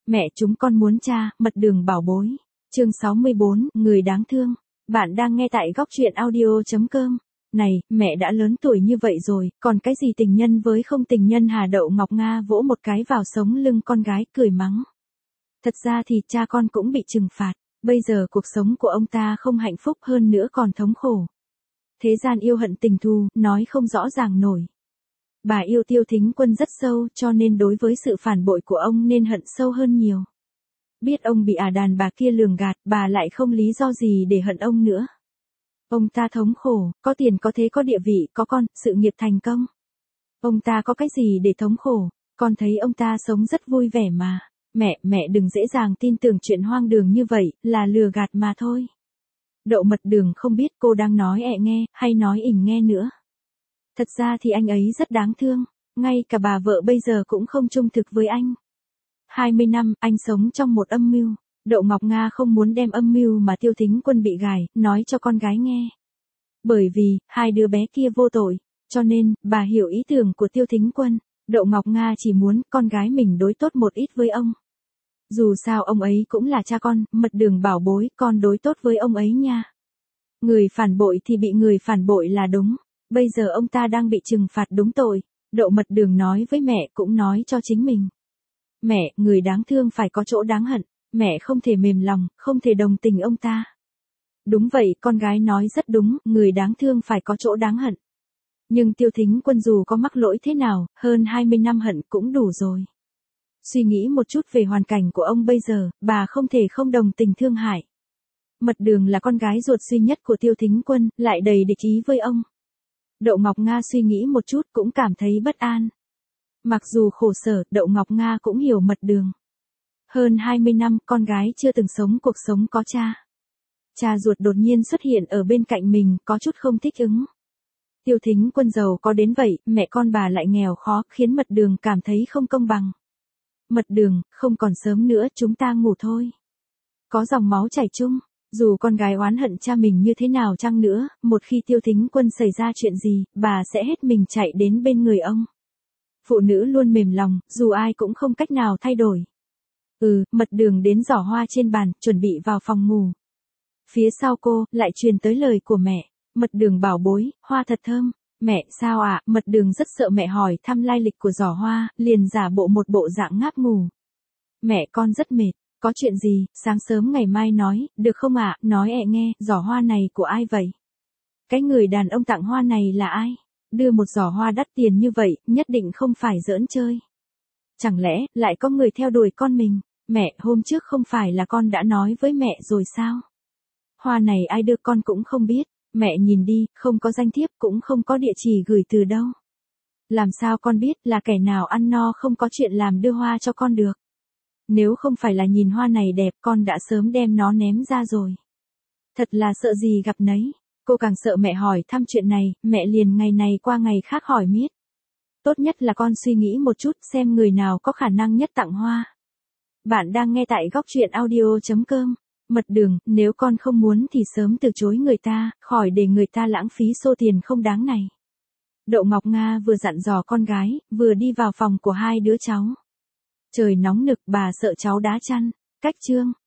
Mẹ chúng con muốn cha, mật đường bảo bối. Chương 64, người đáng thương. Bạn đang nghe tại góc truyện audio.com. Này, mẹ đã lớn tuổi như vậy rồi, còn cái gì tình nhân với không tình nhân hả? Đậu Ngọc Nga vỗ một cái vào sống lưng con gái cười mắng. Thật ra thì cha con cũng bị trừng phạt, bây giờ cuộc sống của ông ta không hạnh phúc hơn nữa còn thống khổ. Thế gian yêu hận tình thù, nói không rõ ràng nổi. Bà yêu Tiêu Thính Quân rất sâu cho nên đối với sự phản bội của ông nên hận sâu hơn nhiều. Biết ông bị đàn bà kia lường gạt, bà lại không lý do gì để hận ông nữa. Ông ta thống khổ, có tiền có thế có địa vị, có con, sự nghiệp thành công. Ông ta có cái gì để thống khổ, con thấy ông ta sống rất vui vẻ mà. Mẹ đừng dễ dàng tin tưởng chuyện hoang đường như vậy, là lừa gạt mà thôi. Đậu Mật Đường không biết cô đang nói nghe, hay nói ỉnh nghe nữa. Thật ra thì anh ấy rất đáng thương, ngay cả bà vợ bây giờ cũng không trung thực với anh. 20 năm, anh sống trong một âm mưu. Đậu Ngọc Nga không muốn đem âm mưu mà Tiêu Thính Quân bị gài, nói cho con gái nghe. Bởi vì, hai đứa bé kia vô tội, cho nên, bà hiểu ý tưởng của Tiêu Thính Quân. Đậu Ngọc Nga chỉ muốn con gái mình đối tốt một ít với ông. Dù sao ông ấy cũng là cha con, Mật Đường bảo bối, con đối tốt với ông ấy nha. Người phản bội thì bị người phản bội là đúng. Bây giờ ông ta đang bị trừng phạt đúng tội. Đậu Mật Đường nói với mẹ cũng nói cho chính mình. Mẹ, người đáng thương phải có chỗ đáng hận. Mẹ không thể mềm lòng, không thể đồng tình ông ta. Đúng vậy, con gái nói rất đúng, người đáng thương phải có chỗ đáng hận. Nhưng Tiêu Thính Quân dù có mắc lỗi thế nào, hơn 20 năm hận cũng đủ rồi. Suy nghĩ một chút về hoàn cảnh của ông bây giờ, bà không thể không đồng tình thương hại. Mật Đường là con gái ruột duy nhất của Tiêu Thính Quân, lại đầy địch ý với ông. Đậu Ngọc Nga suy nghĩ một chút cũng cảm thấy bất an. Mặc dù khổ sở, Đậu Ngọc Nga cũng hiểu Mật Đường. Hơn 20 năm, con gái chưa từng sống cuộc sống có cha. Cha ruột đột nhiên xuất hiện ở bên cạnh mình, có chút không thích ứng. Tiêu Thính Quân giàu có đến vậy, mẹ con bà lại nghèo khó, khiến Mật Đường cảm thấy không công bằng. Mật Đường, không còn sớm nữa, chúng ta ngủ thôi. Có dòng máu chảy chung, dù con gái oán hận cha mình như thế nào chăng nữa, một khi Tiêu Thính Quân xảy ra chuyện gì, bà sẽ hết mình chạy đến bên người ông. Phụ nữ luôn mềm lòng, dù ai cũng không cách nào thay đổi. Mật Đường đến giỏ hoa trên bàn, chuẩn bị vào phòng ngủ. Phía sau cô, lại truyền tới lời của mẹ. Mật Đường bảo bối, hoa thật thơm. Mẹ, sao ạ? Mật Đường rất sợ mẹ hỏi thăm lai lịch của giỏ hoa, liền giả bộ một bộ dạng ngáp ngủ. Mẹ, con rất mệt. Có chuyện gì, sáng sớm ngày mai nói, được không ạ? Nói nghe, giỏ hoa này của ai vậy? Cái người đàn ông tặng hoa này là ai? Đưa một giỏ hoa đắt tiền như vậy, nhất định không phải giỡn chơi. Chẳng lẽ, lại có người theo đuổi con mình? Mẹ, hôm trước không phải là con đã nói với mẹ rồi sao? Hoa này ai đưa con cũng không biết. Mẹ nhìn đi, không có danh thiếp cũng không có địa chỉ gửi từ đâu. Làm sao con biết là kẻ nào ăn no không có chuyện làm đưa hoa cho con được? Nếu không phải là nhìn hoa này đẹp, con đã sớm đem nó ném ra rồi. Thật là sợ gì gặp nấy. Cô càng sợ mẹ hỏi thăm chuyện này, mẹ liền ngày này qua ngày khác hỏi miết. Tốt nhất là con suy nghĩ một chút xem người nào có khả năng nhất tặng hoa. Bạn đang nghe tại góc truyện audio.com. Mật Đường, nếu con không muốn thì sớm từ chối người ta, khỏi để người ta lãng phí số tiền không đáng này. Đậu Ngọc Nga vừa dặn dò con gái, vừa đi vào phòng của hai đứa cháu. Trời nóng nực, bà sợ cháu đá chăn. Cách chương.